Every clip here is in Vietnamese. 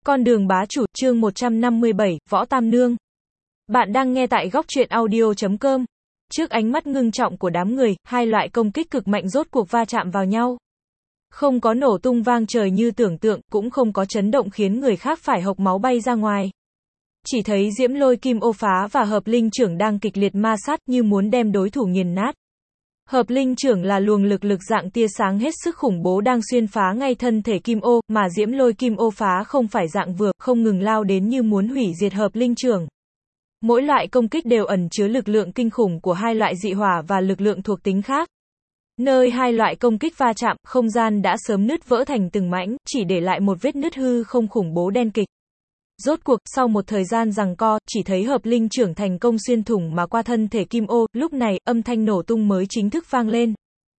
Con đường bá chủ, chương 157, Võ Tam Nương. Bạn đang nghe tại góc truyện audio.com. Trước ánh mắt ngưng trọng của đám người, hai loại công kích cực mạnh rốt cuộc va chạm vào nhau. Không có nổ tung vang trời như tưởng tượng, cũng không có chấn động khiến người khác phải hộc máu bay ra ngoài. Chỉ thấy Diễm Lôi Kim Ô Phá và Hợp Linh Chưởng đang kịch liệt ma sát như muốn đem đối thủ nghiền nát. Hợp Linh Chưởng là luồng lực dạng tia sáng hết sức khủng bố đang xuyên phá ngay thân thể Kim Ô, mà Diễm Lôi Kim Ô Phá không phải dạng vừa, không ngừng lao đến như muốn hủy diệt Hợp Linh Chưởng. Mỗi loại công kích đều ẩn chứa lực lượng kinh khủng của hai loại dị hỏa và lực lượng thuộc tính khác. Nơi hai loại công kích va chạm, không gian đã sớm nứt vỡ thành từng mảnh, chỉ để lại một vết nứt hư không khủng bố đen kịch. Rốt cuộc, sau một thời gian giằng co, chỉ thấy Hợp Linh Chưởng thành công xuyên thủng mà qua thân thể Kim Ô, lúc này, âm thanh nổ tung mới chính thức vang lên.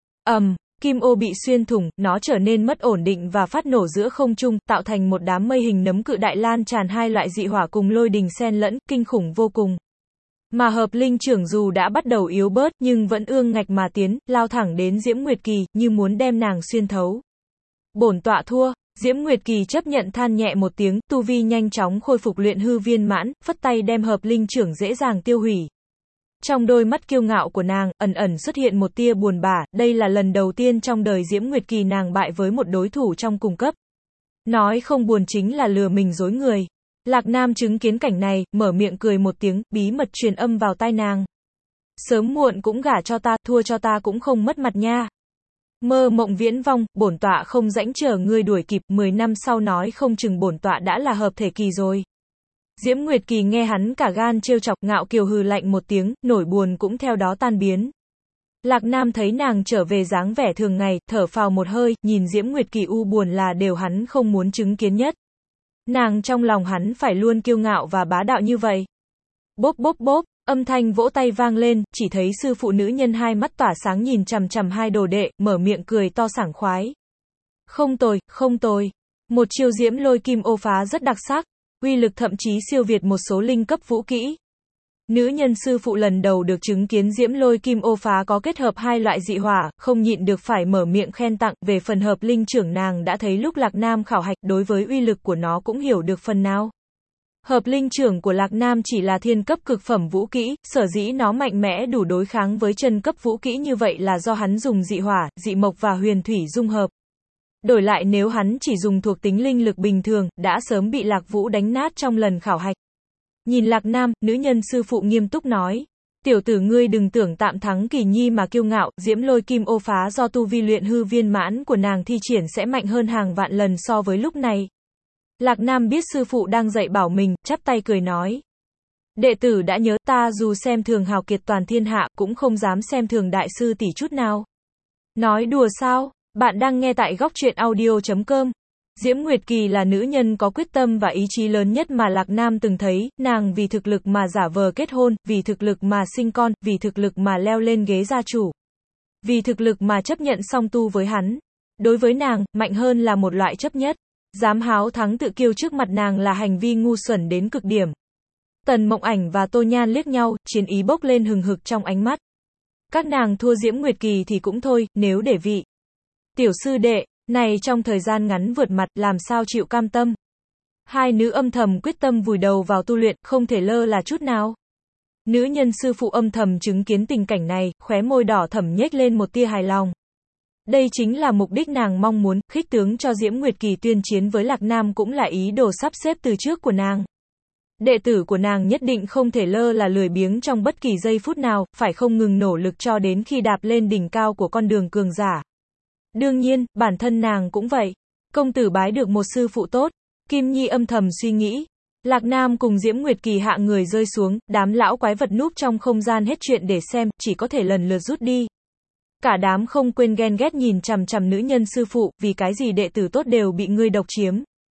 Kim Ô bị xuyên thủng, nó trở nên mất ổn định và phát nổ giữa không trung, tạo thành một đám mây hình nấm cự đại lan tràn hai loại dị hỏa cùng lôi đình xen lẫn, kinh khủng vô cùng. Mà Hợp Linh Chưởng dù đã bắt đầu yếu bớt, nhưng vẫn ương ngạch mà tiến, lao thẳng đến Diễm Nguyệt Kỳ, như muốn đem nàng xuyên thấu. Bổn tọa thua. Diễm Nguyệt Kỳ chấp nhận than nhẹ một tiếng, tu vi nhanh chóng khôi phục luyện hư viên mãn, phất tay đem Hợp Linh Chưởng dễ dàng tiêu hủy. Trong đôi mắt kiêu ngạo của nàng, ẩn ẩn xuất hiện một tia buồn bã, đây là lần đầu tiên trong đời Diễm Nguyệt Kỳ nàng bại với một đối thủ trong cùng cấp. Nói không buồn chính là lừa mình dối người. Lạc Nam chứng kiến cảnh này, mở miệng cười một tiếng, bí mật truyền âm vào tai nàng. Sớm muộn cũng gả cho ta, thua cho ta cũng không mất mặt nha. Mơ mộng viễn vong, bổn tọa không rãnh chờ ngươi đuổi kịp, 10 năm sau nói không chừng bổn tọa đã là hợp thể kỳ rồi. Diễm Nguyệt Kỳ nghe hắn cả gan trêu chọc, ngạo kiều hừ lạnh một tiếng, nổi buồn cũng theo đó tan biến. Lạc Nam thấy nàng trở về dáng vẻ thường ngày, thở phào một hơi, nhìn Diễm Nguyệt Kỳ u buồn là điều hắn không muốn chứng kiến nhất. Nàng trong lòng hắn phải luôn kiêu ngạo và bá đạo như vậy. Bốp bốp bốp. Âm thanh vỗ tay vang lên, chỉ thấy sư phụ nữ nhân hai mắt tỏa sáng nhìn chằm chằm hai đồ đệ, mở miệng cười to sảng khoái. Không tồi, không tồi. Một chiêu Diễm Lôi Kim Ô Phá rất đặc sắc, uy lực thậm chí siêu việt một số linh cấp vũ kỹ. Nữ nhân sư phụ lần đầu được chứng kiến Diễm Lôi Kim Ô Phá có kết hợp hai loại dị hỏa, không nhịn được phải mở miệng khen tặng, về phần Hợp Linh Chưởng nàng đã thấy lúc Lạc Nam khảo hạch, đối với uy lực của nó cũng hiểu được phần nào. Hợp Linh Chưởng của Lạc Nam chỉ là thiên cấp cực phẩm vũ kỹ, sở dĩ nó mạnh mẽ đủ đối kháng với chân cấp vũ kỹ như vậy là do hắn dùng dị hỏa, dị mộc và huyền thủy dung hợp. Đổi lại nếu hắn chỉ dùng thuộc tính linh lực bình thường, đã sớm bị Lạc Vũ đánh nát trong lần khảo hạch. Nhìn Lạc Nam, nữ nhân sư phụ nghiêm túc nói. Tiểu tử ngươi đừng tưởng tạm thắng Kỳ Nhi mà kiêu ngạo, Diễm Lôi Kim Ô Phá do tu vi luyện hư viên mãn của nàng thi triển sẽ mạnh hơn hàng vạn lần so với lúc này. Lạc Nam biết sư phụ đang dạy bảo mình, chắp tay cười nói. Đệ tử đã nhớ, ta dù xem thường hào kiệt toàn thiên hạ, cũng không dám xem thường đại sư tỷ chút nào. Nói đùa sao? Bạn đang nghe tại góc truyện audio.com. Diễm Nguyệt Kỳ là nữ nhân có quyết tâm và ý chí lớn nhất mà Lạc Nam từng thấy, nàng vì thực lực mà giả vờ kết hôn, vì thực lực mà sinh con, vì thực lực mà leo lên ghế gia chủ. Vì thực lực mà chấp nhận song tu với hắn. Đối với nàng, mạnh hơn là một loại chấp nhất. Dám háo thắng tự kiêu trước mặt nàng là hành vi ngu xuẩn đến cực điểm. Tần Mộng Ảnh và Tô Nhan liếc nhau, chiến ý bốc lên hừng hực trong ánh mắt. Các nàng thua Diễm Nguyệt Kỳ thì cũng thôi, nếu để vị tiểu sư đệ này trong thời gian ngắn vượt mặt, làm sao chịu cam tâm. Hai nữ âm thầm quyết tâm vùi đầu vào tu luyện, không thể lơ là chút nào. Nữ nhân sư phụ âm thầm chứng kiến tình cảnh này, khóe môi đỏ thẫm nhếch lên một tia hài lòng. Đây chính là mục đích nàng mong muốn, khích tướng cho Diễm Nguyệt Kỳ tuyên chiến với Lạc Nam cũng là ý đồ sắp xếp từ trước của nàng. Đệ tử của nàng nhất định không thể lơ là lười biếng trong bất kỳ giây phút nào, phải không ngừng nỗ lực cho đến khi đạp lên đỉnh cao của con đường cường giả. Đương nhiên, bản thân nàng cũng vậy. Công tử bái được một sư phụ tốt. Kim Nhi âm thầm suy nghĩ. Lạc Nam cùng Diễm Nguyệt Kỳ hạ người rơi xuống, đám lão quái vật núp trong không gian hết chuyện để xem, chỉ có thể lần lượt rút đi. Cả đám không quên ghen ghét nhìn chằm chằm nữ nhân sư phụ, vì cái gì đệ tử tốt đều bị ngươi độc chiếm.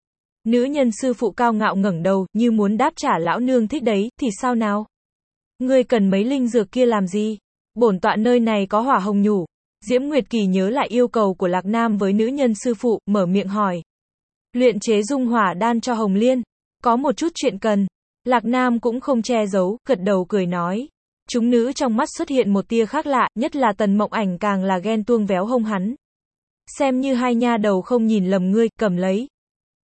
Nữ nhân sư phụ cao ngạo ngẩng đầu, như muốn đáp trả lão nương thích đấy, thì sao nào? Ngươi cần mấy linh dược kia làm gì? Bổn tọa nơi này có hỏa hồng nhủ. Diễm Nguyệt Kỳ nhớ lại yêu cầu của Lạc Nam với nữ nhân sư phụ, mở miệng hỏi. Luyện chế dung hỏa đan cho Hồng Liên. Có một chút chuyện cần. Lạc Nam cũng không che giấu, gật đầu cười nói. Chúng nữ trong mắt xuất hiện một tia khác lạ, nhất là Tần Mộng Ảnh càng là ghen tuông véo hông hắn. Xem như hai nha đầu không nhìn lầm ngươi, cầm lấy.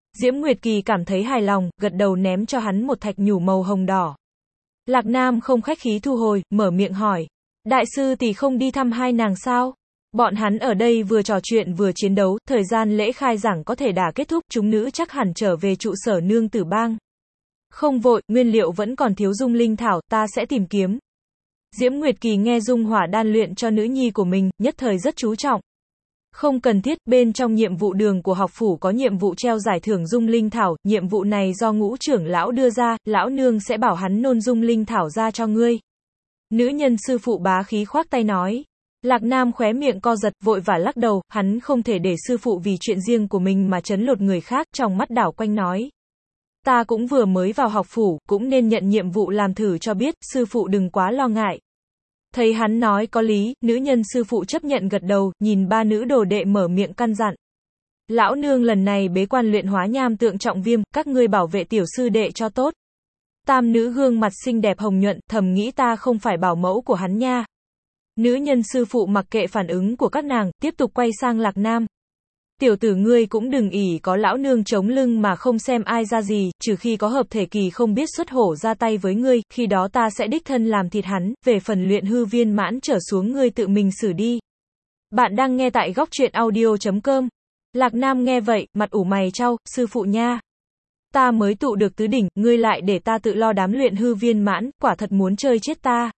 Diễm Nguyệt Kỳ cảm thấy hài lòng, gật đầu ném cho hắn một thạch nhũ màu hồng đỏ. Lạc Nam không khách khí thu hồi, mở miệng hỏi. Đại sư tỷ không đi thăm hai nàng sao? Bọn hắn ở đây vừa trò chuyện vừa chiến đấu, thời gian lễ khai giảng có thể đã kết thúc, chúng nữ chắc hẳn trở về trụ sở nương tử bang. Không vội, nguyên liệu vẫn còn thiếu dung linh thảo, ta sẽ tìm kiếm. Diễm Nguyệt Kỳ nghe dung hỏa đan luyện cho nữ nhi của mình, nhất thời rất chú trọng. Không cần thiết, bên trong nhiệm vụ đường của học phủ có nhiệm vụ treo giải thưởng dung linh thảo, nhiệm vụ này do Ngũ trưởng lão đưa ra, lão nương sẽ bảo hắn nôn dung linh thảo ra cho ngươi. Nữ nhân sư phụ bá khí khoác tay nói. Lạc Nam khóe miệng co giật, vội vã lắc đầu, hắn không thể để sư phụ vì chuyện riêng của mình mà trấn lột người khác, trong mắt đảo quanh nói. Ta cũng vừa mới vào học phủ, cũng nên nhận nhiệm vụ làm thử cho biết, sư phụ đừng quá lo ngại. Thấy hắn nói có lý, nữ nhân sư phụ chấp nhận gật đầu, nhìn ba nữ đồ đệ mở miệng căn dặn. Lão nương lần này bế quan luyện hóa nham tượng trọng viêm, các ngươi bảo vệ tiểu sư đệ cho tốt. Tam nữ gương mặt xinh đẹp hồng nhuận, thầm nghĩ ta không phải bảo mẫu của hắn nha. Nữ nhân sư phụ mặc kệ phản ứng của các nàng, tiếp tục quay sang Lạc Nam. Tiểu tử ngươi cũng đừng ỷ có lão nương chống lưng mà không xem ai ra gì, trừ khi có hợp thể kỳ không biết xuất hổ ra tay với ngươi, khi đó ta sẽ đích thân làm thịt hắn, về phần luyện hư viên mãn trở xuống ngươi tự mình xử đi. Bạn đang nghe tại góc truyện audio.com. Lạc Nam nghe vậy, mặt ủ mày chau, sư phụ nha. Ta mới tụ được tứ đỉnh, ngươi lại để ta tự lo đám luyện hư viên mãn, quả thật muốn chơi chết ta.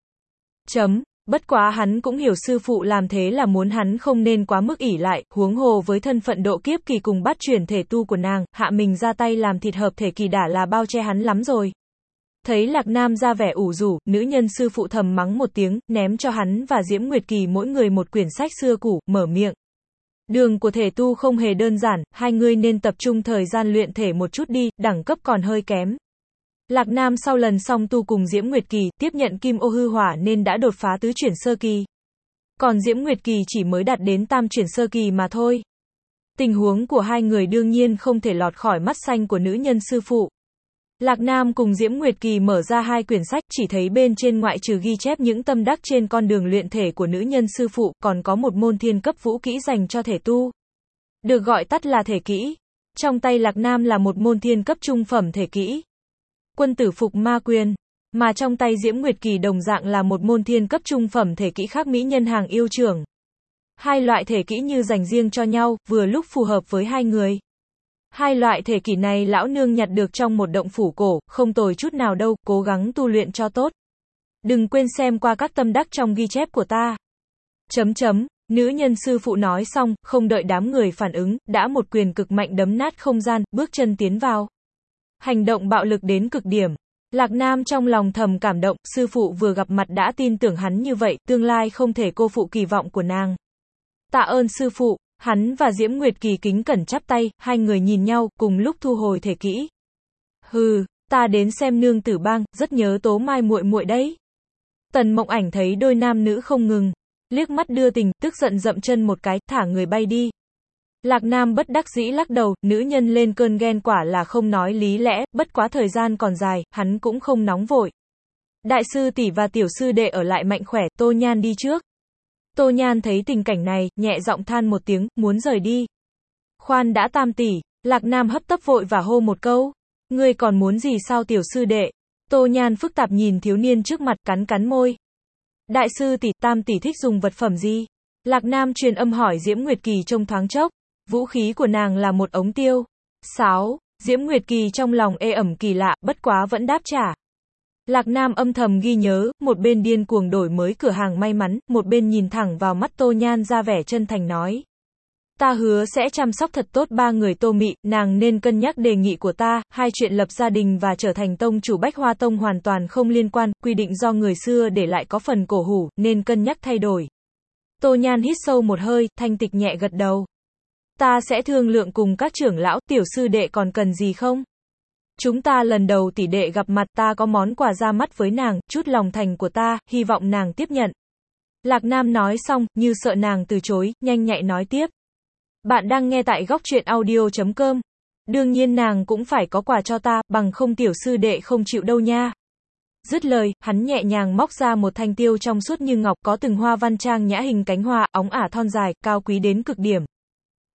Bất quá hắn cũng hiểu sư phụ làm thế là muốn hắn không nên quá mức ỷ lại, huống hồ với thân phận độ kiếp kỳ cùng bắt chuyển thể tu của nàng, hạ mình ra tay làm thịt hợp thể kỳ đã là bao che hắn lắm rồi. Thấy Lạc Nam ra vẻ ủ rũ, nữ nhân sư phụ thầm mắng một tiếng, ném cho hắn và Diễm Nguyệt Kỳ mỗi người một quyển sách xưa cũ, mở miệng. Đường của thể tu không hề đơn giản, hai người nên tập trung thời gian luyện thể một chút đi, đẳng cấp còn hơi kém. Lạc Nam sau lần song tu cùng Diễm Nguyệt Kỳ, tiếp nhận kim ô hư hỏa nên đã đột phá tứ chuyển sơ kỳ. Còn Diễm Nguyệt Kỳ chỉ mới đạt đến tam chuyển sơ kỳ mà thôi. Tình huống của hai người đương nhiên không thể lọt khỏi mắt xanh của nữ nhân sư phụ. Lạc Nam cùng Diễm Nguyệt Kỳ mở ra hai quyển sách, chỉ thấy bên trên ngoại trừ ghi chép những tâm đắc trên con đường luyện thể của nữ nhân sư phụ, còn có một môn thiên cấp vũ kỹ dành cho thể tu. Được gọi tắt là thể kỹ. Trong tay Lạc Nam là một môn thiên cấp trung phẩm thể kỹ. Quân tử phục ma quyền, mà trong tay Diễm Nguyệt Kỳ đồng dạng là một môn thiên cấp trung phẩm thể kỹ khác mỹ nhân hàng yêu trưởng. Hai loại thể kỹ như dành riêng cho nhau, vừa lúc phù hợp với hai người. Hai loại thể kỹ này lão nương nhặt được trong một động phủ cổ, không tồi chút nào đâu, cố gắng tu luyện cho tốt. Đừng quên xem qua các tâm đắc trong ghi chép của ta. Nữ nhân sư phụ nói xong, không đợi đám người phản ứng, đã một quyền cực mạnh đấm nát không gian, bước chân tiến vào. Hành động bạo lực đến cực điểm. Lạc Nam trong lòng thầm cảm động, sư phụ vừa gặp mặt đã tin tưởng hắn như vậy, tương lai không thể cô phụ kỳ vọng của nàng. Tạ ơn sư phụ, hắn và Diễm Nguyệt Kỳ kính cẩn chắp tay, hai người nhìn nhau, cùng lúc thu hồi thể kỹ. Hừ, ta đến xem nương tử bang, rất nhớ Tố Mai muội muội đấy. Tần Mộng Ảnh thấy đôi nam nữ không ngừng, liếc mắt đưa tình, tức giận dậm chân một cái, thả người bay đi. Lạc Nam bất đắc dĩ lắc đầu, nữ nhân lên cơn ghen quả là không nói lý lẽ, bất quá thời gian còn dài, hắn cũng không nóng vội. Đại sư tỷ và tiểu sư đệ ở lại mạnh khỏe, Tô Nhan đi trước. Tô Nhan thấy tình cảnh này, nhẹ giọng than một tiếng, muốn rời đi. Khoan đã Tam tỷ, Lạc Nam hấp tấp vội và hô một câu. Ngươi còn muốn gì sao tiểu sư đệ? Tô Nhan phức tạp nhìn thiếu niên trước mặt, cắn cắn môi. Đại sư tỷ, Tam tỷ thích dùng vật phẩm gì? Lạc Nam truyền âm hỏi Diễm Nguyệt Kỳ trong thoáng chốc. Vũ khí của nàng là một ống tiêu. Sáo, Diễm Nguyệt Kỳ trong lòng ê ẩm kỳ lạ, bất quá vẫn đáp trả. Lạc Nam âm thầm ghi nhớ, một bên điên cuồng đổi mới cửa hàng may mắn, một bên nhìn thẳng vào mắt Tô Nhan ra vẻ chân thành nói. Ta hứa sẽ chăm sóc thật tốt ba người Tô Mị, nàng nên cân nhắc đề nghị của ta, hai chuyện lập gia đình và trở thành tông chủ Bách Hoa Tông hoàn toàn không liên quan, quy định do người xưa để lại có phần cổ hủ, nên cân nhắc thay đổi. Tô Nhan hít sâu một hơi, thanh tịch nhẹ gật đầu. Ta sẽ thương lượng cùng các trưởng lão, tiểu sư đệ còn cần gì không? Chúng ta lần đầu tỷ đệ gặp mặt, ta có món quà ra mắt với nàng, chút lòng thành của ta, hy vọng nàng tiếp nhận. Lạc Nam nói xong, như sợ nàng từ chối, nhanh nhạy nói tiếp. Bạn đang nghe tại góc truyện audio.com. Đương nhiên nàng cũng phải có quà cho ta, bằng không tiểu sư đệ không chịu đâu nha. Dứt lời, hắn nhẹ nhàng móc ra một thanh tiêu trong suốt như ngọc, có từng hoa văn trang nhã hình cánh hoa, óng ả thon dài, cao quý đến cực điểm.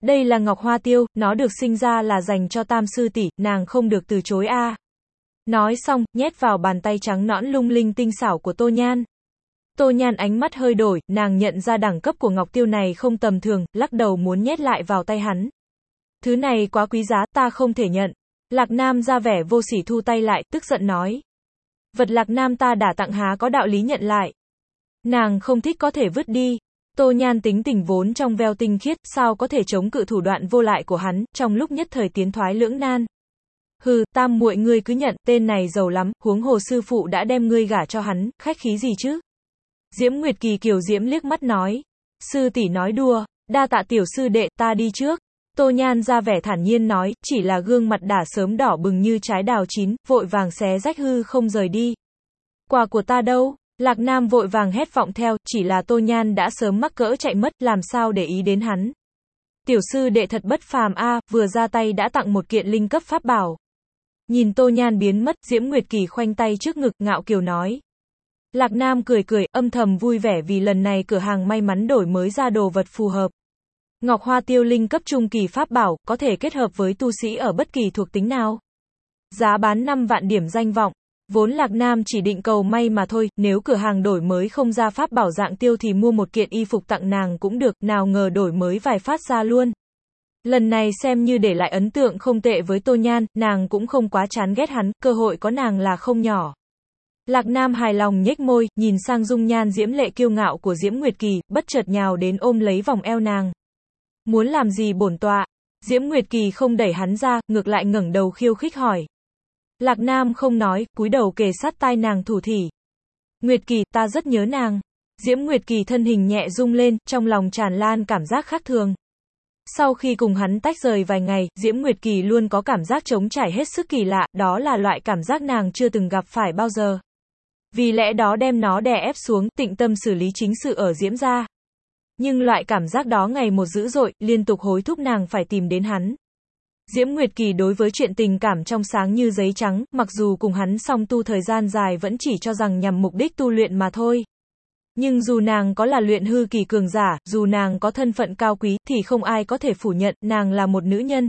Đây là ngọc hoa tiêu, nó được sinh ra là dành cho Tam sư tỷ, nàng không được từ chối a. Nói xong, nhét vào bàn tay trắng nõn lung linh tinh xảo của Tô Nhan. Tô Nhan ánh mắt hơi đổi, nàng nhận ra đẳng cấp của ngọc tiêu này không tầm thường, lắc đầu muốn nhét lại vào tay hắn. Thứ này quá quý giá, ta không thể nhận. Lạc Nam ra vẻ vô sỉ thu tay lại, tức giận nói. Vật Lạc Nam ta đã tặng há có đạo lý nhận lại. Nàng không thích có thể vứt đi. Tô Nhan tính tình vốn trong veo tinh khiết, sao có thể chống cự thủ đoạn vô lại của hắn, trong lúc nhất thời tiến thoái lưỡng nan. Hừ, Tam muội ngươi cứ nhận, tên này giàu lắm, huống hồ sư phụ đã đem ngươi gả cho hắn, khách khí gì chứ? Diễm Nguyệt Kỳ kiều diễm liếc mắt nói. Sư tỷ nói đùa, đa tạ tiểu sư đệ, ta đi trước. Tô Nhan ra vẻ thản nhiên nói, chỉ là gương mặt đã sớm đỏ bừng như trái đào chín, vội vàng xé rách hư không rời đi. Quà của ta đâu? Lạc Nam vội vàng hét vọng theo, chỉ là Tô Nhan đã sớm mắc cỡ chạy mất, làm sao để ý đến hắn. Tiểu sư đệ thật bất phàm a, vừa ra tay đã tặng một kiện linh cấp pháp bảo. Nhìn Tô Nhan biến mất, Diễm Nguyệt Kỳ khoanh tay trước ngực, ngạo kiều nói. Lạc Nam cười cười, âm thầm vui vẻ vì lần này cửa hàng may mắn đổi mới ra đồ vật phù hợp. Ngọc hoa tiêu linh cấp trung kỳ pháp bảo, có thể kết hợp với tu sĩ ở bất kỳ thuộc tính nào. Giá bán 5 vạn điểm danh vọng. Vốn Lạc Nam chỉ định cầu may mà thôi, nếu cửa hàng đổi mới không ra pháp bảo dạng tiêu thì mua một kiện y phục tặng nàng cũng được, nào ngờ đổi mới vài phát ra luôn. Lần này xem như để lại ấn tượng không tệ với Tô Nhan, nàng cũng không quá chán ghét hắn, cơ hội có nàng là không nhỏ. Lạc Nam hài lòng nhếch môi, nhìn sang dung nhan diễm lệ kiêu ngạo của Diễm Nguyệt Kỳ, bất chợt nhào đến ôm lấy vòng eo nàng. Muốn làm gì bổn tọa? Diễm Nguyệt Kỳ không đẩy hắn ra, ngược lại ngẩng đầu khiêu khích hỏi. Lạc Nam không nói, cúi đầu kề sát tai nàng thủ thỉ. Nguyệt Kỳ, ta rất nhớ nàng. Diễm Nguyệt Kỳ thân hình nhẹ rung lên, trong lòng tràn lan cảm giác khác thường. Sau khi cùng hắn tách rời vài ngày, Diễm Nguyệt Kỳ luôn có cảm giác trống trải hết sức kỳ lạ, đó là loại cảm giác nàng chưa từng gặp phải bao giờ. Vì lẽ đó đem nó đè ép xuống, tịnh tâm xử lý chính sự ở Diễm gia. Nhưng loại cảm giác đó ngày một dữ dội, liên tục hối thúc nàng phải tìm đến hắn. Diễm Nguyệt Kỳ đối với chuyện tình cảm trong sáng như giấy trắng, mặc dù cùng hắn song tu thời gian dài vẫn chỉ cho rằng nhằm mục đích tu luyện mà thôi. Nhưng dù nàng có là luyện hư kỳ cường giả, dù nàng có thân phận cao quý, thì không ai có thể phủ nhận, nàng là một nữ nhân.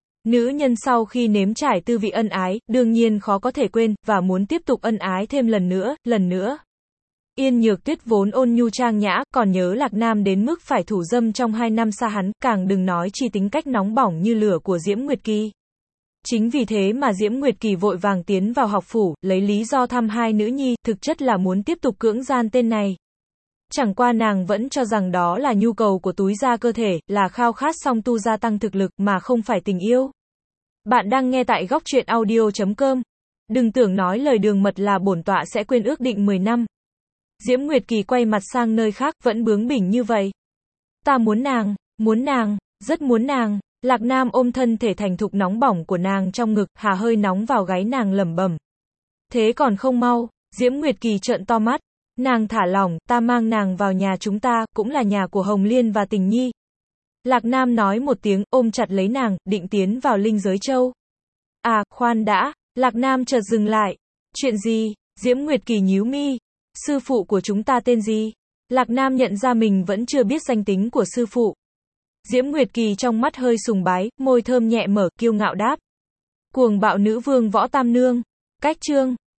Nữ nhân sau khi nếm trải tư vị ân ái, đương nhiên khó có thể quên, và muốn tiếp tục ân ái thêm lần nữa. Yên Nhược Tuyết vốn ôn nhu trang nhã, còn nhớ Lạc Nam đến mức phải thủ dâm trong 2 năm xa hắn, càng đừng nói chi tính cách nóng bỏng như lửa của Diễm Nguyệt Kỳ. Chính vì thế mà Diễm Nguyệt Kỳ vội vàng tiến vào học phủ, lấy lý do thăm 2 nữ nhi, thực chất là muốn tiếp tục cưỡng gian tên này. Chẳng qua nàng vẫn cho rằng đó là nhu cầu của túi da cơ thể, là khao khát song tu gia tăng thực lực, mà không phải tình yêu. Bạn đang nghe tại góc truyện audio.com. Đừng tưởng nói lời đường mật là bổn tọa sẽ quên ước định 10 năm. Diễm Nguyệt Kỳ quay mặt sang nơi khác, vẫn bướng bỉnh như vậy. Ta muốn nàng, rất muốn nàng. Lạc Nam ôm thân thể thành thục nóng bỏng của nàng trong ngực, hà hơi nóng vào gáy nàng lẩm bẩm. Thế còn không mau? Diễm Nguyệt Kỳ trợn to mắt. Nàng thả lỏng, ta mang nàng vào nhà chúng ta, cũng là nhà của Hồng Liên và Tình Nhi. Lạc Nam nói một tiếng, ôm chặt lấy nàng, định tiến vào linh giới châu. À, khoan đã. Lạc Nam chợt dừng lại. Chuyện gì? Diễm Nguyệt Kỳ nhíu mi. Sư phụ của chúng ta tên gì? Lạc Nam nhận ra mình vẫn chưa biết danh tính của sư phụ. Diễm Nguyệt Kỳ trong mắt hơi sùng bái, môi thơm nhẹ mở, kiêu ngạo đáp. Cuồng bạo nữ vương Võ Tam Nương. Cách chương